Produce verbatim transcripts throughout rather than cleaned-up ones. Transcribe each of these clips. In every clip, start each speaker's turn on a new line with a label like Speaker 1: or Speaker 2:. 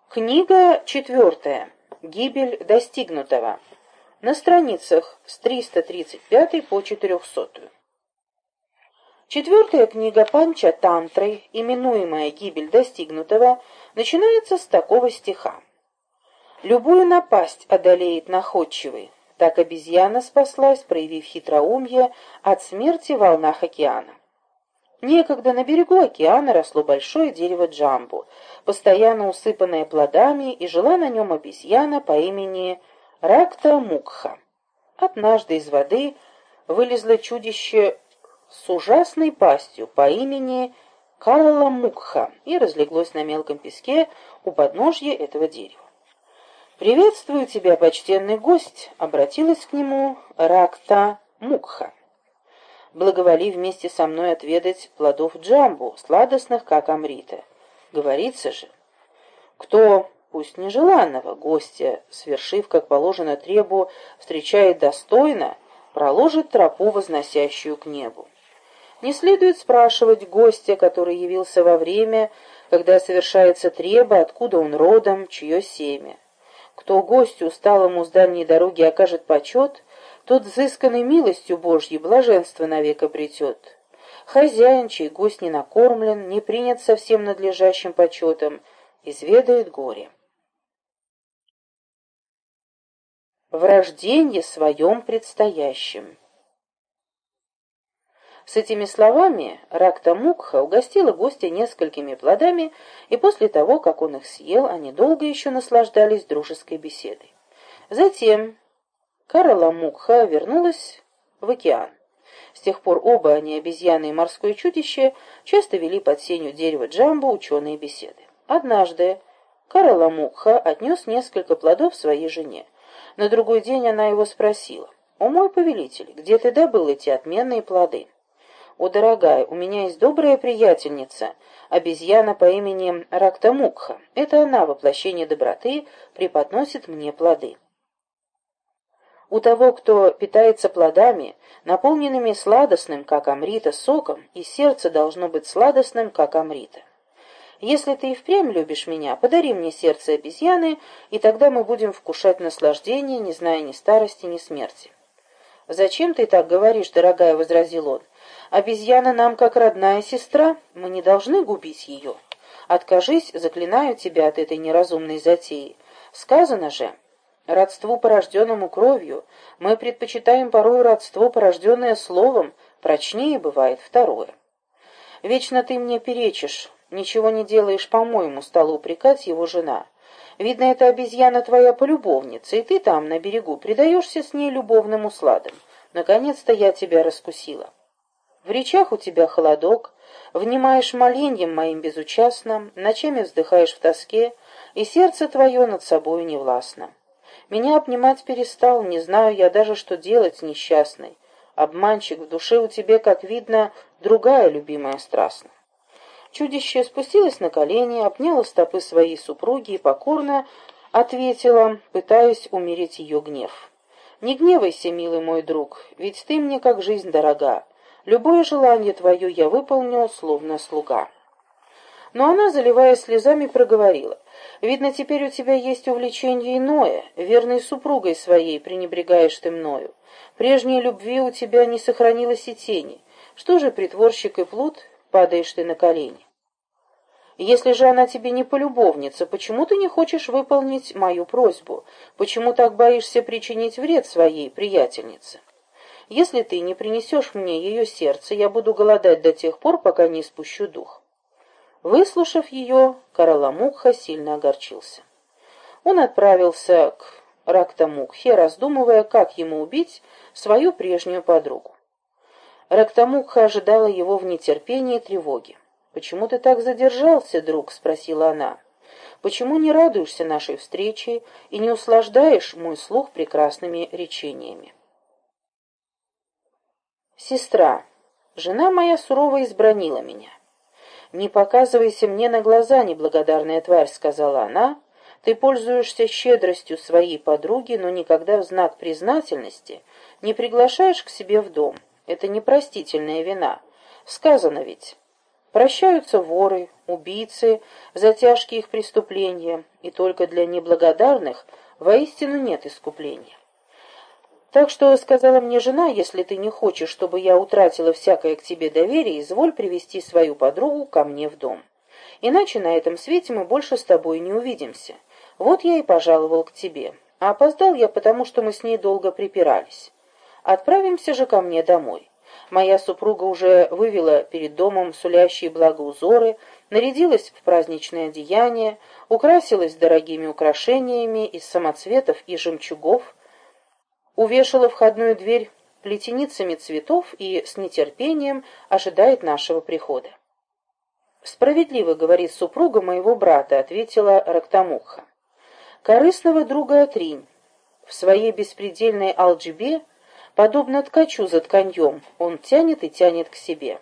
Speaker 1: Книга четвертая. Гибель достигнутого. На страницах с триста тридцать пятой по четырехсотую. Четвертая книга Панча-тантры, именуемая «Гибель достигнутого», начинается с такого стиха. «Любую напасть одолеет находчивый, так обезьяна спаслась, проявив хитроумие от смерти в волнах океана». Некогда на берегу океана росло большое дерево джамбу, постоянно усыпанное плодами, и жила на нем обезьяна по имени Ракта-Мукха. Однажды из воды вылезло чудище с ужасной пастью по имени Карла-Мукха и разлеглось на мелком песке у подножья этого дерева. «Приветствую тебя, почтенный гость», — обратилась к нему Ракта-Мукха. «Благоволи вместе со мной отведать плодов джамбу, сладостных, как амрита. Говорится же, кто, пусть нежеланного, гостя, свершив, как положено требу, встречает достойно, проложит тропу, возносящую к небу. Не следует спрашивать гостя, который явился во время, когда совершается треба, откуда он родом, чье семя. Кто гостю, усталому с дальней дороги, окажет почет, тот взысканной милостью Божьей блаженство навек обретет. Хозяин, чей гость не накормлен, не принят со всем надлежащим почетом, изведает горе. В рожденье своем предстоящем». С этими словами Ракта-Мукха угостила гостя несколькими плодами, и после того, как он их съел, они долго еще наслаждались дружеской беседой. Затем Карла-Мукха вернулась в океан. С тех пор оба они, обезьяны и морское чудище, часто вели под сенью дерева джамбу ученые беседы. Однажды Карла-Мукха отнес несколько плодов своей жене. На другой день она его спросила: «О мой повелитель, где ты добыл эти отменные плоды?» «О, дорогая, у меня есть добрая приятельница, обезьяна по имени Ракта-Мукха. Это она, воплощение доброты, преподносит мне плоды». У того, кто питается плодами, наполненными сладостным, как амрита, соком, и сердце должно быть сладостным, как амрита. Если ты и впрямь любишь меня, подари мне сердце обезьяны, и тогда мы будем вкушать наслаждение, не зная ни старости, ни смерти. «Зачем ты так говоришь, дорогая?» — возразил он. «Обезьяна нам как родная сестра, мы не должны губить ее. Откажись, заклинаю тебя, от этой неразумной затеи. Сказано же, родству, порожденному кровью, мы предпочитаем порой родство, порожденное словом, прочнее бывает второе. Вечно ты мне перечишь, ничего не делаешь, по-моему», — стала упрекать его жена. «Видно, эта обезьяна твоя полюбовница, и ты там, на берегу, предаешься с ней любовным усладам. Наконец-то я тебя раскусила. В речах у тебя холодок, внимаешь моленьем моим безучастно, ночами вздыхаешь в тоске, и сердце твое над собою не властно. Меня обнимать перестал, не знаю я даже, что делать с несчастной. Обманщик, в душе у тебя, как видно, другая любимая страстна». Чудище спустилось на колени, обняло стопы своей супруги и покорно ответила, пытаясь умерить ее гнев. «Не гневайся, милый мой друг, ведь ты мне как жизнь дорога. Любое желание твое я выполню, словно слуга». Но она, заливаясь слезами, проговорила: «Видно, теперь у тебя есть увлечение иное, верной супругой своей пренебрегаешь ты мною. Прежней любви у тебя не сохранилось и тени. Что же, притворщик и плут, падаешь ты на колени? Если же она тебе не полюбовница, почему ты не хочешь выполнить мою просьбу? Почему так боишься причинить вред своей приятельнице? Если ты не принесешь мне ее сердце, я буду голодать до тех пор, пока не испущу дух». Выслушав ее, Карла-Мукха сильно огорчился. Он отправился к Ракта-Мукхе, раздумывая, как ему убить свою прежнюю подругу. Ракта-Мукха ожидала его в нетерпении и тревоге. «Почему ты так задержался, друг?» — спросила она. «Почему не радуешься нашей встрече и не услаждаешь мой слух прекрасными речениями?» «Сестра, жена моя сурово избранила меня. Не показывайся мне на глаза, неблагодарная тварь», — сказала она. «Ты пользуешься щедростью своей подруги, но никогда в знак признательности не приглашаешь к себе в дом. Это непростительная вина. Сказано ведь: Прощаются воры, убийцы за тяжкие их преступления, и только для неблагодарных воистину нет искупления. Так что, сказала мне жена, если ты не хочешь, чтобы я утратила всякое к тебе доверие, изволь привести свою подругу ко мне в дом. Иначе на этом свете мы больше с тобой не увидимся. Вот я и пожаловал к тебе. А опоздал я, потому что мы с ней долго припирались. Отправимся же ко мне домой. Моя супруга уже вывела перед домом сулящие благоузоры, нарядилась в праздничное одеяние, украсилась дорогими украшениями из самоцветов и жемчугов, увешала входную дверь плетеницами цветов и с нетерпением ожидает нашего прихода. «Справедливо, — говорит супруга моего брата, — ответила Рактамукха. Корыстного друга отринь. В своей беспредельной алджибе, подобно ткачу за тканьем, он тянет и тянет к себе.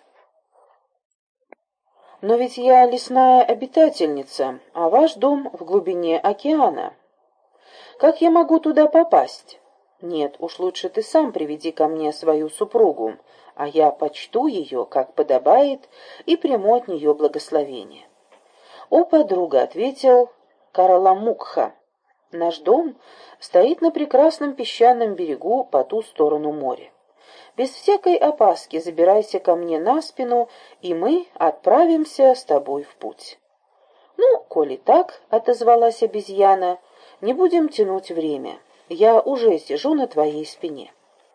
Speaker 1: Но ведь я лесная обитательница, а ваш дом в глубине океана. Как я могу туда попасть? Нет, уж лучше ты сам приведи ко мне свою супругу, а я почту ее, как подобает, и приму от нее благословение». «О, подруга, — ответил Караламукха, — наш дом стоит на прекрасном песчаном берегу по ту сторону моря. Без всякой опаски забирайся ко мне на спину, и мы отправимся с тобой в путь». «Ну, коли так, — отозвалась обезьяна, — не будем тянуть время. Я уже сижу на твоей спине».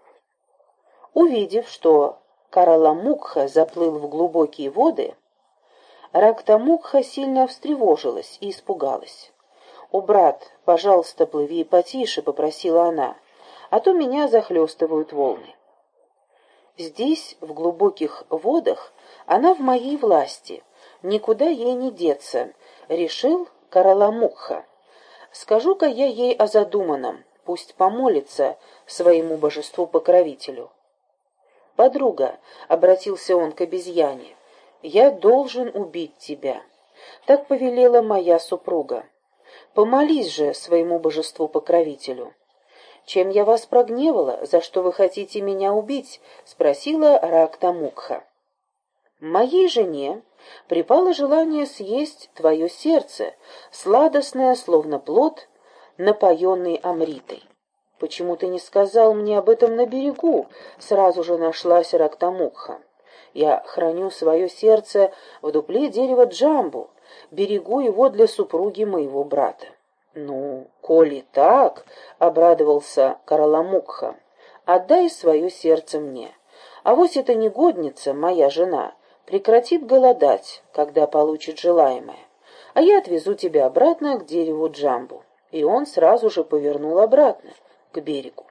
Speaker 1: Увидев, что Караламукха заплыл в глубокие воды, Рактамукха сильно встревожилась и испугалась. «О, брат, пожалуйста, плыви потише, — попросила она, — а то меня захлестывают волны». «Здесь, в глубоких водах, она в моей власти, никуда ей не деться, — решил Караламукха. Скажу-ка я ей о задуманном, пусть помолится своему божеству-покровителю». «Подруга, — обратился он к обезьяне, — я должен убить тебя. Так повелела моя супруга. Помолись же своему божеству-покровителю». «Чем я вас прогневала? За что вы хотите меня убить?» — спросила Рактамукха. «Моей жене припало желание съесть твое сердце, сладостное, словно плод, напоенный амритой». «Почему ты не сказал мне об этом на берегу?» — сразу же нашлась Рактамукха. «Я храню свое сердце в дупле дерева Джамбу, берегу его для супруги моего брата». «Ну, коли так, — обрадовался Караламукха, — отдай свое сердце мне. Авось эта негодница, моя жена, прекратит голодать, когда получит желаемое, а я отвезу тебя обратно к дереву Джамбу». И он сразу же повернул обратно, к берегу.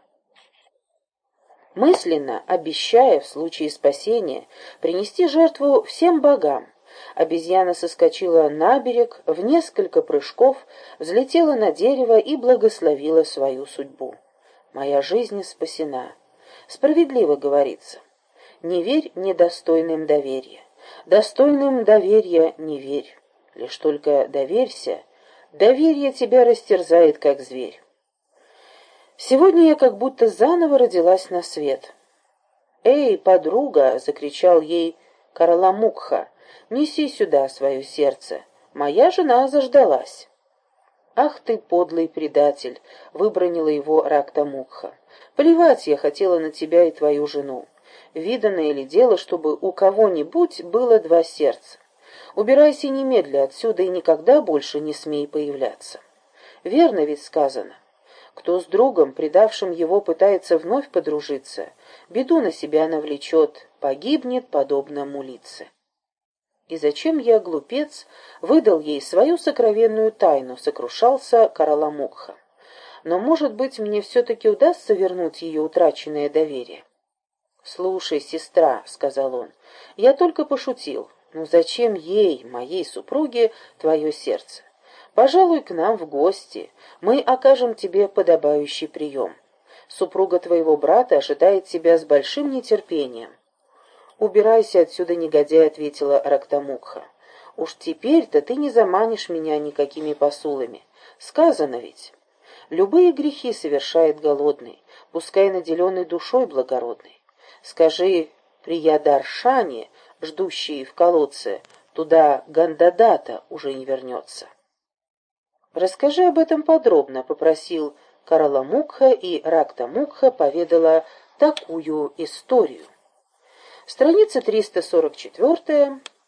Speaker 1: Мысленно обещая в случае спасения принести жертву всем богам, обезьяна соскочила на берег, в несколько прыжков взлетела на дерево и благословила свою судьбу. «Моя жизнь спасена». Справедливо говорится. Не верь недостойным доверия. Достойным доверия не верь. Лишь только доверься, доверие тебя растерзает, как зверь. Сегодня я как будто заново родилась на свет. «Эй, подруга!» — закричал ей Караламукха. «Неси сюда свое сердце. Моя жена заждалась». «Ах ты, подлый предатель!» — выбронила его Рактамукха. «Плевать я хотела на тебя и твою жену. Виданное ли дело, чтобы у кого-нибудь было два сердца? Убирайся немедля отсюда и никогда больше не смей появляться. Верно ведь сказано. Кто с другом, предавшим его, пытается вновь подружиться, беду на себя навлечет, погибнет, подобно мулице». «И зачем я, глупец, выдал ей свою сокровенную тайну?» — сокрушался Караламукха. «Но, может быть, мне все-таки удастся вернуть ее утраченное доверие». «Слушай, сестра, — сказал он, — я только пошутил. Ну зачем ей, моей супруге, твое сердце? Пожалуй, к нам в гости. Мы окажем тебе подобающий прием. Супруга твоего брата ожидает тебя с большим нетерпением». «Убирайся отсюда, негодяй, — ответила Рактамукха. Уж теперь-то ты не заманишь меня никакими посулами. Сказано ведь. Любые грехи совершает голодный, пускай наделенный душой благородной. Скажи Приядаршане, ждущей в колодце, туда Гандадата уже не вернется. «Расскажи об этом подробно», — попросил Караламукха, и Рактамукха поведала такую историю. Страница триста сорок четыре.